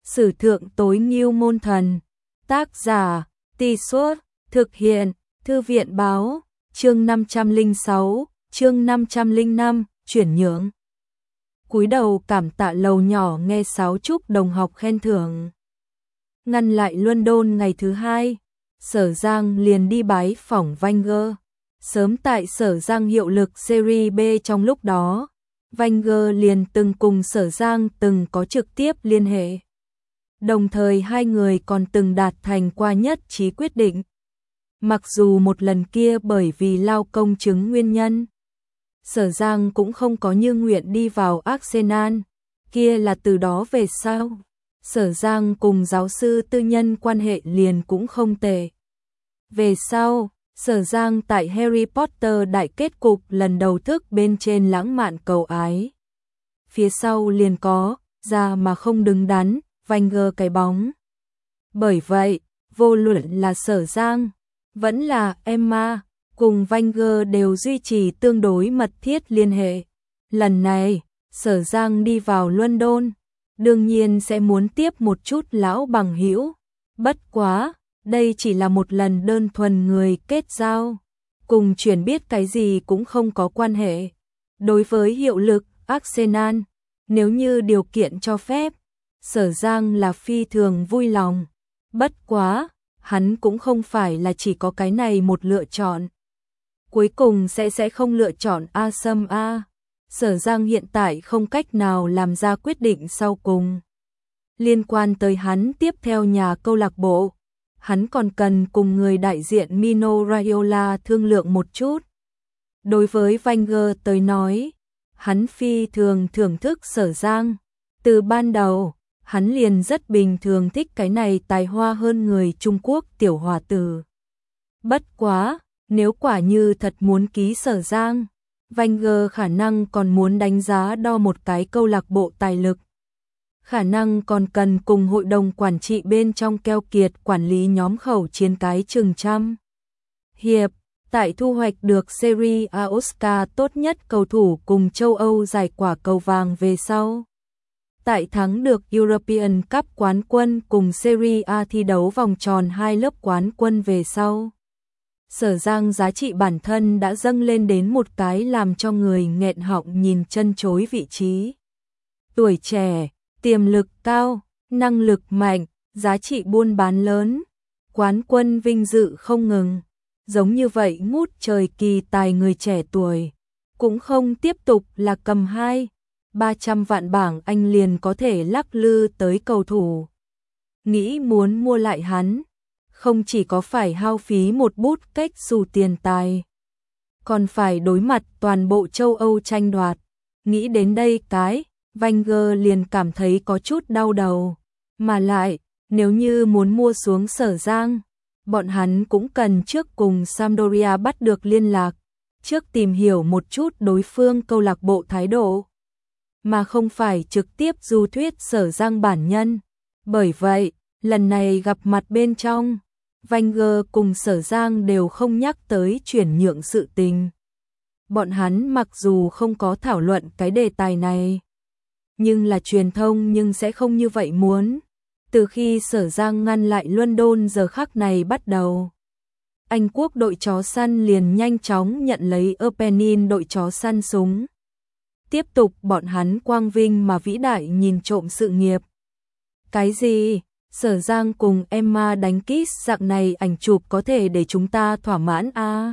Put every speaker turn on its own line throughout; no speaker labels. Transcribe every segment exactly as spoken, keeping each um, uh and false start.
Sử thượng tối ngưu môn thần. Tác giả, Tì Suốt, thực hiện, Thư viện báo, chương năm trăm lẻ sáu, chương năm trăm lẻ năm, chuyển nhượng. Cúi đầu cảm tạ lầu nhỏ nghe sáo trúc đồng học khen thưởng. Ngăn lại London ngày thứ hai, Sở Giang liền đi bái phỏng Wenger. Sớm tại Sở Giang hiệu lực Serie B trong lúc đó, Wenger liền từng cùng Sở Giang từng có trực tiếp liên hệ. Đồng thời hai người còn từng đạt thành qua nhất trí quyết định. Mặc dù một lần kia bởi vì lao công chứng nguyên nhân, Sở Giang cũng không có như nguyện đi vào Arsenal, kia là từ đó về sau. Sở Giang cùng giáo sư tư nhân quan hệ liền cũng không tệ. Về sau, Sở Giang tại Harry Potter đại kết cục lần đầu thức bên trên lãng mạn cầu ái. Phía sau liền có, ra mà không đứng đắn, Wenger cái bóng. Bởi vậy, vô luận là Sở Giang, vẫn là Emma, cùng Wenger đều duy trì tương đối mật thiết liên hệ. Lần này, Sở Giang đi vào London, đương nhiên sẽ muốn tiếp một chút lão bằng hữu. Bất quá, đây chỉ là một lần đơn thuần người kết giao, cùng chuyển biết cái gì cũng không có quan hệ. Đối với hiệu lực Arsenal, nếu như điều kiện cho phép, Sở Giang là phi thường vui lòng. Bất quá, hắn cũng không phải là chỉ có cái này một lựa chọn. Cuối cùng sẽ sẽ không lựa chọn A Sâm A. Sở Giang hiện tại không cách nào làm ra quyết định sau cùng. Liên quan tới hắn tiếp theo nhà câu lạc bộ, hắn còn cần cùng người đại diện Mino Raiola thương lượng một chút. Đối với Wenger tới nói, hắn phi thường thưởng thức Sở Giang. Từ ban đầu, hắn liền rất bình thường thích cái này tài hoa hơn người Trung Quốc tiểu hòa tử. Bất quá, nếu quả như thật muốn ký Sở Giang, Wenger khả năng còn muốn đánh giá đo một cái câu lạc bộ tài lực. Khả năng còn cần cùng hội đồng quản trị bên trong keo kiệt quản lý nhóm khẩu chiến cái chừng trăm. Hiệp, tại thu hoạch được Serie A Oscar tốt nhất cầu thủ cùng châu Âu giải quả cầu vàng về sau. Tại thắng được European Cup quán quân cùng Serie A thi đấu vòng tròn hai lớp quán quân về sau. Sở Giang giá trị bản thân đã dâng lên đến một cái làm cho người nghẹn họng nhìn chân chối vị trí. Tuổi trẻ, tiềm lực cao, năng lực mạnh, giá trị buôn bán lớn, quán quân vinh dự không ngừng. Giống như vậy ngút trời kỳ tài người trẻ tuổi, cũng không tiếp tục là cầm hai, ba trăm vạn bảng Anh liền có thể lắc lư tới cầu thủ. Nghĩ muốn mua lại hắn, không chỉ có phải hao phí một bút cách xù tiền tài, còn phải đối mặt toàn bộ châu Âu tranh đoạt. Nghĩ đến đây cái, Wenger liền cảm thấy có chút đau đầu. Mà lại, nếu như muốn mua xuống Sở Giang, bọn hắn cũng cần trước cùng Sampdoria bắt được liên lạc, trước tìm hiểu một chút đối phương câu lạc bộ thái độ, mà không phải trực tiếp du thuyết Sở Giang bản nhân. Bởi vậy, lần này gặp mặt bên trong, Wenger cùng Sở Giang đều không nhắc tới chuyển nhượng sự tình. Bọn hắn mặc dù không có thảo luận cái đề tài này, nhưng là truyền thông nhưng sẽ không như vậy muốn. Từ khi Sở Giang ngăn lại London giờ khắc này bắt đầu, Anh quốc đội chó săn liền nhanh chóng nhận lấy Erpenin đội chó săn súng. Tiếp tục bọn hắn quang vinh mà vĩ đại nhìn trộm sự nghiệp. Cái gì? Sở Giang cùng Emma đánh kiss dạng này ảnh chụp có thể để chúng ta thỏa mãn a? À?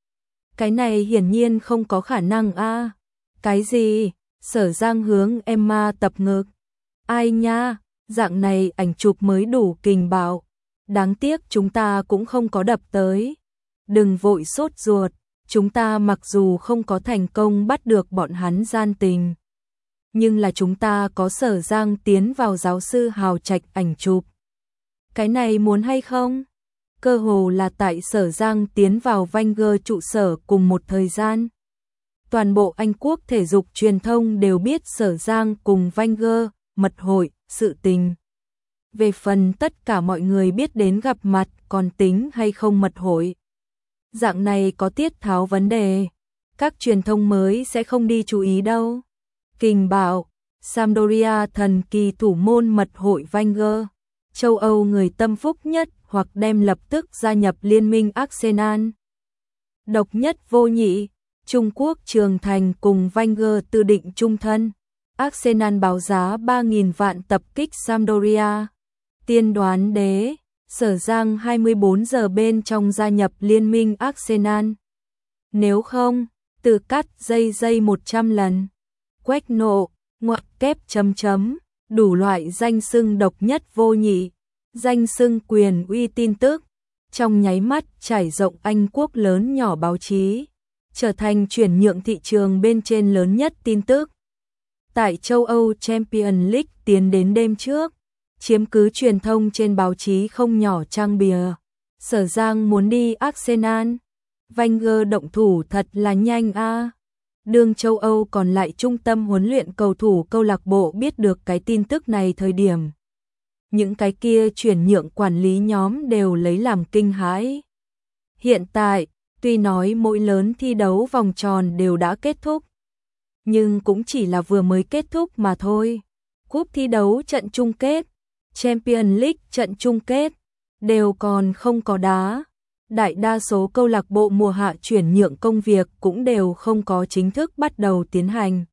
Cái này hiển nhiên không có khả năng a. À? Cái gì? Sở Giang hướng Emma tập ngực. Ai nha, dạng này ảnh chụp mới đủ kình bạo. Đáng tiếc chúng ta cũng không có đập tới. Đừng vội sốt ruột, chúng ta mặc dù không có thành công bắt được bọn hắn gian tình, nhưng là chúng ta có Sở Giang tiến vào giáo sư hào trạch ảnh chụp. Cái này muốn hay không? Cơ hồ là tại Sở Giang tiến vào Wenger trụ sở cùng một thời gian. Toàn bộ Anh quốc thể dục truyền thông đều biết Sở Giang cùng Wenger mật hội, sự tình. Về phần tất cả mọi người biết đến gặp mặt còn tính hay không mật hội. Dạng này có tiết tháo vấn đề, các truyền thông mới sẽ không đi chú ý đâu. Kình bạo, Sampdoria thần kỳ thủ môn mật hội Wenger, châu Âu người tâm phúc nhất hoặc đem lập tức gia nhập liên minh Arsenal. Độc nhất vô nhị, Trung Quốc trưởng thành cùng Wenger tư định chung thân. Arsenal báo giá ba nghìn vạn tập kích Sampdoria. Tiên đoán đế, Sở Giang hai mươi bốn giờ bên trong gia nhập liên minh Arsenal. Nếu không, từ cắt dây dây một trăm lần. Quách nộ, ngoặc kép chấm chấm, đủ loại danh xưng độc nhất vô nhị, danh xưng quyền uy tin tức, trong nháy mắt trải rộng Anh quốc lớn nhỏ báo chí, trở thành chuyển nhượng thị trường bên trên lớn nhất tin tức. Tại châu Âu Champions League tiến đến đêm trước, chiếm cứ truyền thông trên báo chí không nhỏ trang bìa. Sở Giang muốn đi Arsenal, Wenger động thủ thật là nhanh a. À. Đường châu Âu còn lại trung tâm huấn luyện cầu thủ câu lạc bộ biết được cái tin tức này thời điểm. Những cái kia chuyển nhượng quản lý nhóm đều lấy làm kinh hãi. Hiện tại, tuy nói mỗi lớn thi đấu vòng tròn đều đã kết thúc, nhưng cũng chỉ là vừa mới kết thúc mà thôi. Cúp thi đấu trận chung kết, Champions League trận chung kết, đều còn không có đá. Đại đa số câu lạc bộ mùa hạ chuyển nhượng công việc cũng đều không có chính thức bắt đầu tiến hành.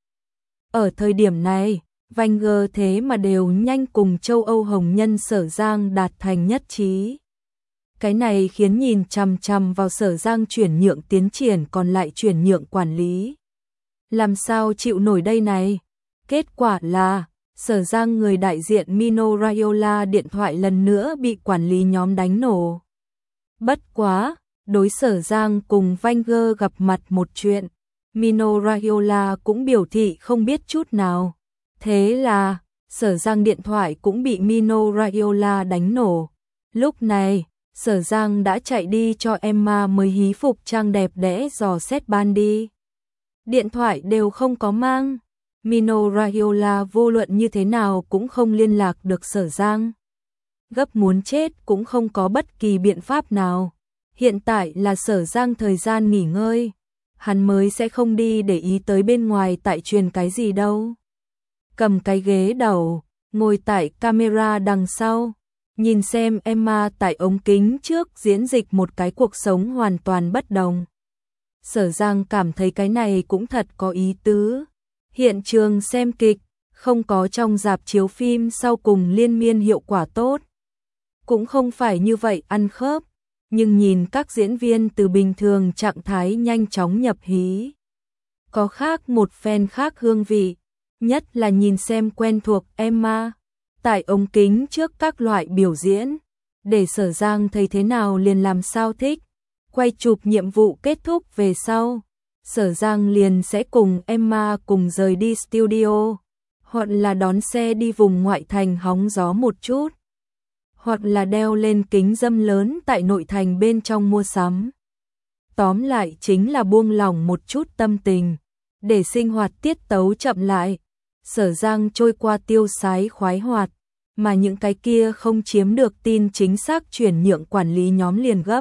Ở thời điểm này, Wenger thế mà đều nhanh cùng châu Âu hồng nhân Sở Giang đạt thành nhất trí. Cái này khiến nhìn chằm chằm vào Sở Giang chuyển nhượng tiến triển còn lại chuyển nhượng quản lý. Làm sao chịu nổi đây này? Kết quả là, Sở Giang người đại diện Mino Raiola điện thoại lần nữa bị quản lý nhóm đánh nổ. Bất quá, đối Sở Giang cùng Wenger gặp mặt một chuyện, Mino Raiola cũng biểu thị không biết chút nào. Thế là, Sở Giang điện thoại cũng bị Mino Raiola đánh nổ. Lúc này, Sở Giang đã chạy đi cho Emma mới hí phục trang đẹp đẽ dò xét ban đi. Điện thoại đều không có mang. Mino Raiola vô luận như thế nào cũng không liên lạc được Sở Giang. Gấp muốn chết cũng không có bất kỳ biện pháp nào. Hiện tại là Sở Giang thời gian nghỉ ngơi. Hắn mới sẽ không đi để ý tới bên ngoài tại truyền cái gì đâu. Cầm cái ghế đầu, ngồi tại camera đằng sau, nhìn xem Emma tại ống kính trước diễn dịch một cái cuộc sống hoàn toàn bất đồng. Sở Giang cảm thấy cái này cũng thật có ý tứ. Hiện trường xem kịch, không có trong rạp chiếu phim sau cùng liên miên hiệu quả tốt. Cũng không phải như vậy ăn khớp, nhưng nhìn các diễn viên từ bình thường trạng thái nhanh chóng nhập hí. Có khác một phen khác hương vị, nhất là nhìn xem quen thuộc Emma, tại ống kính trước các loại biểu diễn, để Sở Giang thấy thế nào liền làm sao thích. Quay chụp nhiệm vụ kết thúc về sau, Sở Giang liền sẽ cùng Emma cùng rời đi studio, hoặc là đón xe đi vùng ngoại thành hóng gió một chút, hoặc là đeo lên kính dâm lớn tại nội thành bên trong mua sắm. Tóm lại chính là buông lỏng một chút tâm tình, để sinh hoạt tiết tấu chậm lại. Sở Giang trôi qua tiêu sái khoái hoạt, mà những cái kia không chiếm được tin chính xác chuyển nhượng quản lý nhóm liền gấp.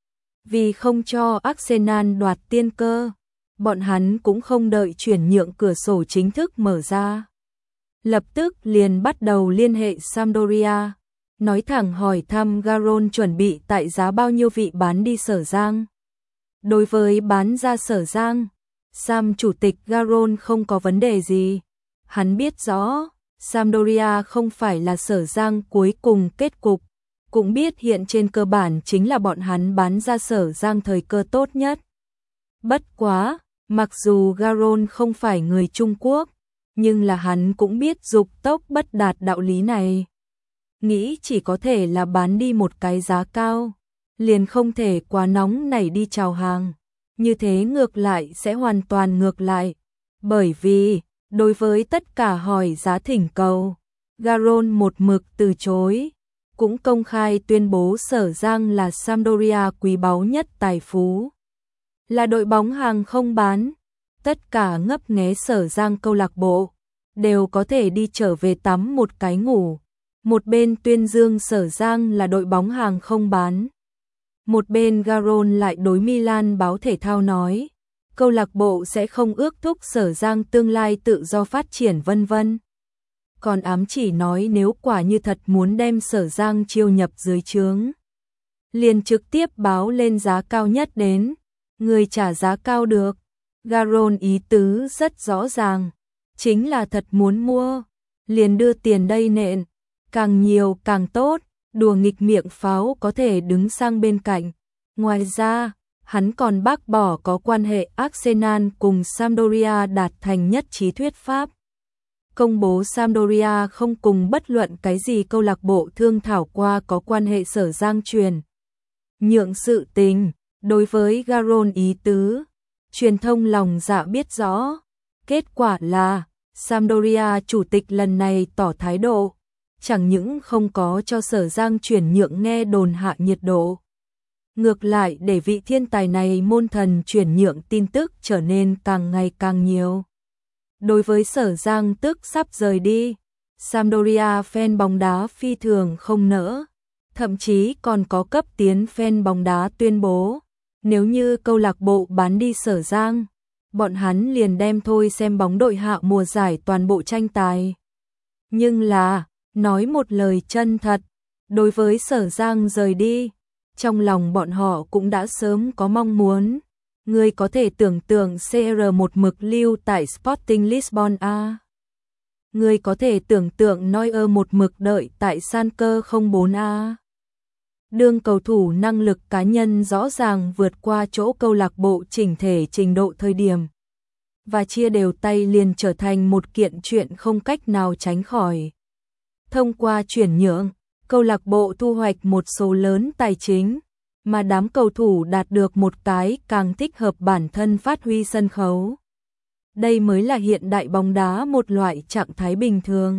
Vì không cho Arsenal đoạt tiên cơ, bọn hắn cũng không đợi chuyển nhượng cửa sổ chính thức mở ra. Lập tức liền bắt đầu liên hệ Sampdoria, nói thẳng hỏi thăm Garon chuẩn bị tại giá bao nhiêu vị bán đi Sở Giang. Đối với bán ra Sở Giang, Sam chủ tịch Garon không có vấn đề gì. Hắn biết rõ, Sampdoria không phải là Sở Giang cuối cùng kết cục, cũng biết hiện trên cơ bản chính là bọn hắn bán ra Sở Giang thời cơ tốt nhất. Bất quá, mặc dù Garon không phải người Trung Quốc, nhưng là hắn cũng biết dục tốc bất đạt đạo lý này. Nghĩ chỉ có thể là bán đi một cái giá cao, liền không thể quá nóng nảy đi chào hàng. Như thế ngược lại sẽ hoàn toàn ngược lại. Bởi vì, đối với tất cả hỏi giá thỉnh cầu, Garon một mực từ chối, cũng công khai tuyên bố Sở Giang là Sampdoria quý báu nhất tài phú. Là đội bóng hàng không bán, tất cả ngấp nghé Sở Giang câu lạc bộ, đều có thể đi trở về tắm một cái ngủ. Một bên tuyên dương Sở Giang là đội bóng hàng không bán. Một bên Garon lại đối Milan báo thể thao nói, câu lạc bộ sẽ không ước thúc Sở Giang tương lai tự do phát triển vân vân. còn ám chỉ nói nếu quả như thật muốn đem Sở Giang chiêu nhập dưới trướng, liền trực tiếp báo lên giá cao nhất đến, người trả giá cao được. Garon ý tứ rất rõ ràng, chính là thật muốn mua, liền đưa tiền đây nện, càng nhiều càng tốt, đùa nghịch miệng pháo có thể đứng sang bên cạnh. Ngoài ra, hắn còn bác bỏ có quan hệ Arsenal cùng Sampdoria đạt thành nhất trí thuyết pháp. Công bố Sampdoria không cùng bất luận cái gì câu lạc bộ thương thảo qua có quan hệ Sở Giang truyền nhượng sự tình. Đối với Garon ý tứ, truyền thông lòng dạ biết rõ. Kết quả là, Sampdoria chủ tịch lần này tỏ thái độ, chẳng những không có cho Sở Giang chuyển nhượng nghe đồn hạ nhiệt độ. Ngược lại để vị thiên tài này môn thần chuyển nhượng tin tức trở nên càng ngày càng nhiều. Đối với Sở Giang tức sắp rời đi, Sampdoria fan bóng đá phi thường không nỡ, thậm chí còn có cấp tiến fan bóng đá tuyên bố, nếu như câu lạc bộ bán đi Sở Giang, bọn hắn liền đem thôi xem bóng đội hạ mùa giải toàn bộ tranh tài. Nhưng là, nói một lời chân thật, đối với Sở Giang rời đi, trong lòng bọn họ cũng đã sớm có mong muốn. Người có thể tưởng tượng xê rờ một mực lưu tại Sporting Lisbon a. Người có thể tưởng tượng Neuer một mực đợi tại Schalke không bốn a. Đương cầu thủ năng lực cá nhân rõ ràng vượt qua chỗ câu lạc bộ chỉnh thể trình độ thời điểm, và chia đều tay liền trở thành một kiện chuyện không cách nào tránh khỏi. Thông qua chuyển nhượng, câu lạc bộ thu hoạch một số lớn tài chính, mà đám cầu thủ đạt được một cái càng thích hợp bản thân phát huy sân khấu. Đây mới là hiện đại bóng đá một loại trạng thái bình thường.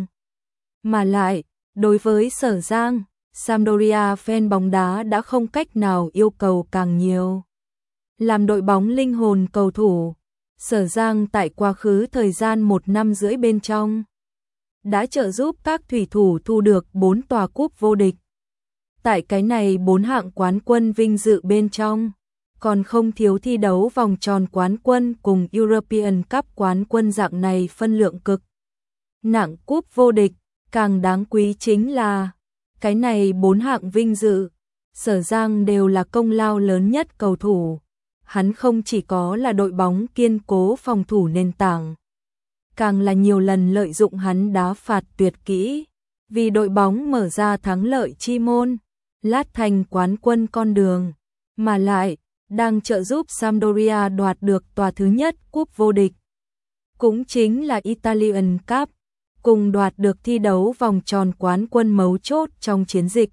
Mà lại, đối với Sở Giang, Sampdoria fan bóng đá đã không cách nào yêu cầu càng nhiều. Làm đội bóng linh hồn cầu thủ, Sở Giang tại quá khứ thời gian một năm rưỡi bên trong đã trợ giúp các thủy thủ thu được bốn tòa cúp vô địch. Tại cái này bốn hạng quán quân vinh dự bên trong, còn không thiếu thi đấu vòng tròn quán quân cùng European Cup quán quân dạng này phân lượng cực nặng cúp vô địch. Càng đáng quý chính là, cái này bốn hạng vinh dự, Sở Giang đều là công lao lớn nhất cầu thủ. Hắn không chỉ có là đội bóng kiên cố phòng thủ nền tảng, càng là nhiều lần lợi dụng hắn đá phạt tuyệt kỹ, vì đội bóng mở ra thắng lợi chi môn, lát thành quán quân con đường, mà lại đang trợ giúp Sampdoria đoạt được tòa thứ nhất cúp vô địch, cũng chính là Italian Cup, cùng đoạt được thi đấu vòng tròn quán quân mấu chốt trong chiến dịch.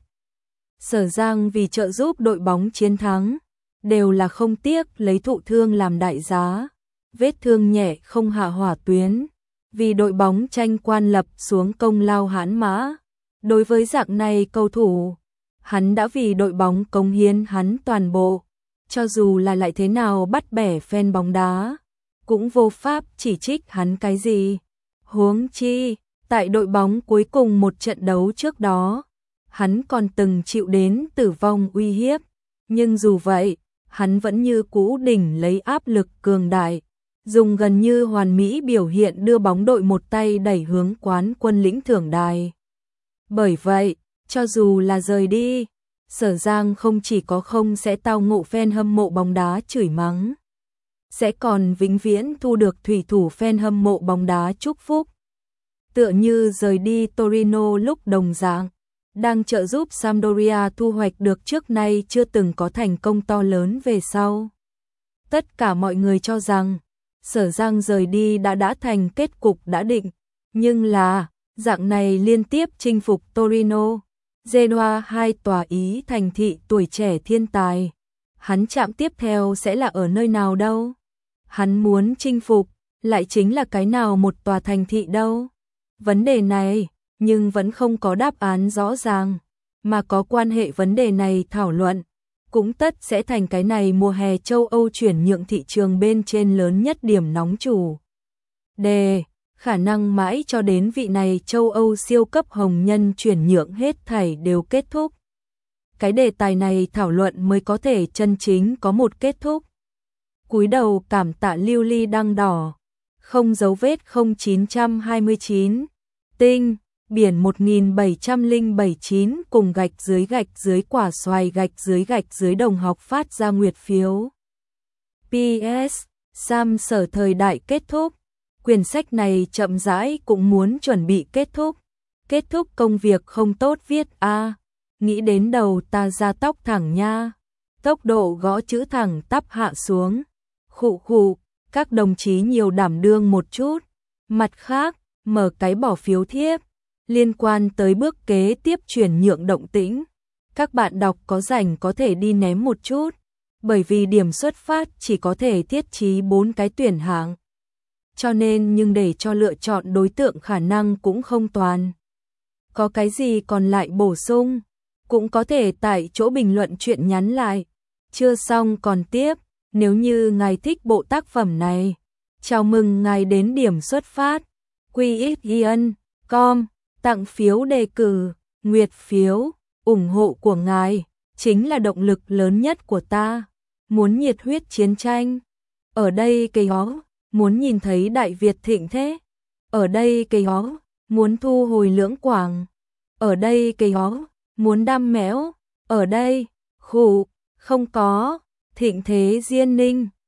Sở Giang vì trợ giúp đội bóng chiến thắng, đều là không tiếc lấy thụ thương làm đại giá, vết thương nhẹ không hạ hỏa tuyến, vì đội bóng tranh quan lập xuống công lao hãn mã. Đối với dạng này cầu thủ, hắn đã vì đội bóng cống hiến hắn toàn bộ, cho dù là lại thế nào bắt bẻ fan bóng đá, cũng vô pháp chỉ trích hắn cái gì. Huống chi, tại đội bóng cuối cùng một trận đấu trước đó, hắn còn từng chịu đến tử vong uy hiếp, nhưng dù vậy, hắn vẫn như cũ đỉnh lấy áp lực cường đại, dùng gần như hoàn mỹ biểu hiện đưa bóng đội một tay đẩy hướng quán quân lĩnh thưởng đài. Bởi vậy, cho dù là rời đi, Sở Giang không chỉ có không sẽ tao ngộ fan hâm mộ bóng đá chửi mắng, sẽ còn vĩnh viễn thu được thủy thủ fan hâm mộ bóng đá chúc phúc. Tựa như rời đi Torino lúc đồng dạng, đang trợ giúp Sampdoria thu hoạch được trước nay chưa từng có thành công to lớn về sau. Tất cả mọi người cho rằng, Sở Giang rời đi đã đã thành kết cục đã định, nhưng là, dạng này liên tiếp chinh phục Torino, Genoa, hai tòa Ý thành thị tuổi trẻ thiên tài. Hắn chạm tiếp theo sẽ là ở nơi nào đâu? Hắn muốn chinh phục, lại chính là cái nào một tòa thành thị đâu? Vấn đề này, nhưng vẫn không có đáp án rõ ràng, mà có quan hệ vấn đề này thảo luận, cũng tất sẽ thành cái này mùa hè châu Âu chuyển nhượng thị trường bên trên lớn nhất điểm nóng chủ đề, khả năng mãi cho đến vị này châu Âu siêu cấp hồng nhân chuyển nhượng hết thảy đều kết thúc. Cái đề tài này thảo luận mới có thể chân chính có một kết thúc. Cúi đầu cảm tạ lưu ly đăng đỏ, không dấu vết không chín hai chín. Tinh, biển một nghìn bảy trăm lẻ bảy chín cùng gạch dưới gạch dưới quả xoài gạch dưới gạch dưới đồng học phát ra nguyệt phiếu. pê ét. Sam Sở thời đại kết thúc. Quyển sách này chậm rãi cũng muốn chuẩn bị kết thúc. Kết thúc công việc không tốt viết a à. Nghĩ đến đầu ta ra tóc thẳng nha. Tốc độ gõ chữ thẳng tắp hạ xuống. Khụ khụ, các đồng chí nhiều đảm đương một chút. Mặt khác, mở cái bỏ phiếu thiếp. Liên quan tới bước kế tiếp chuyển nhượng động tĩnh. Các bạn đọc có rảnh có thể đi ném một chút. Bởi vì điểm xuất phát chỉ có thể thiết trí bốn cái tuyển hạng. Cho nên nhưng để cho lựa chọn đối tượng khả năng cũng không toàn. Có cái gì còn lại bổ sung, cũng có thể tại chỗ bình luận chuyện nhắn lại. Chưa xong còn tiếp, nếu như ngài thích bộ tác phẩm này. Chào mừng ngài đến điểm xuất phát. quy ích yên chấm com, tặng phiếu đề cử, nguyệt phiếu, ủng hộ của ngài, chính là động lực lớn nhất của ta. Muốn nhiệt huyết chiến tranh. Ở đây cây ó, muốn nhìn thấy Đại Việt thịnh thế. Ở đây cây ó, muốn thu hồi Lưỡng Quảng. Ở đây cây ó, muốn đam mẽo. Ở đây, khủ, không có, thịnh thế Diên Ninh.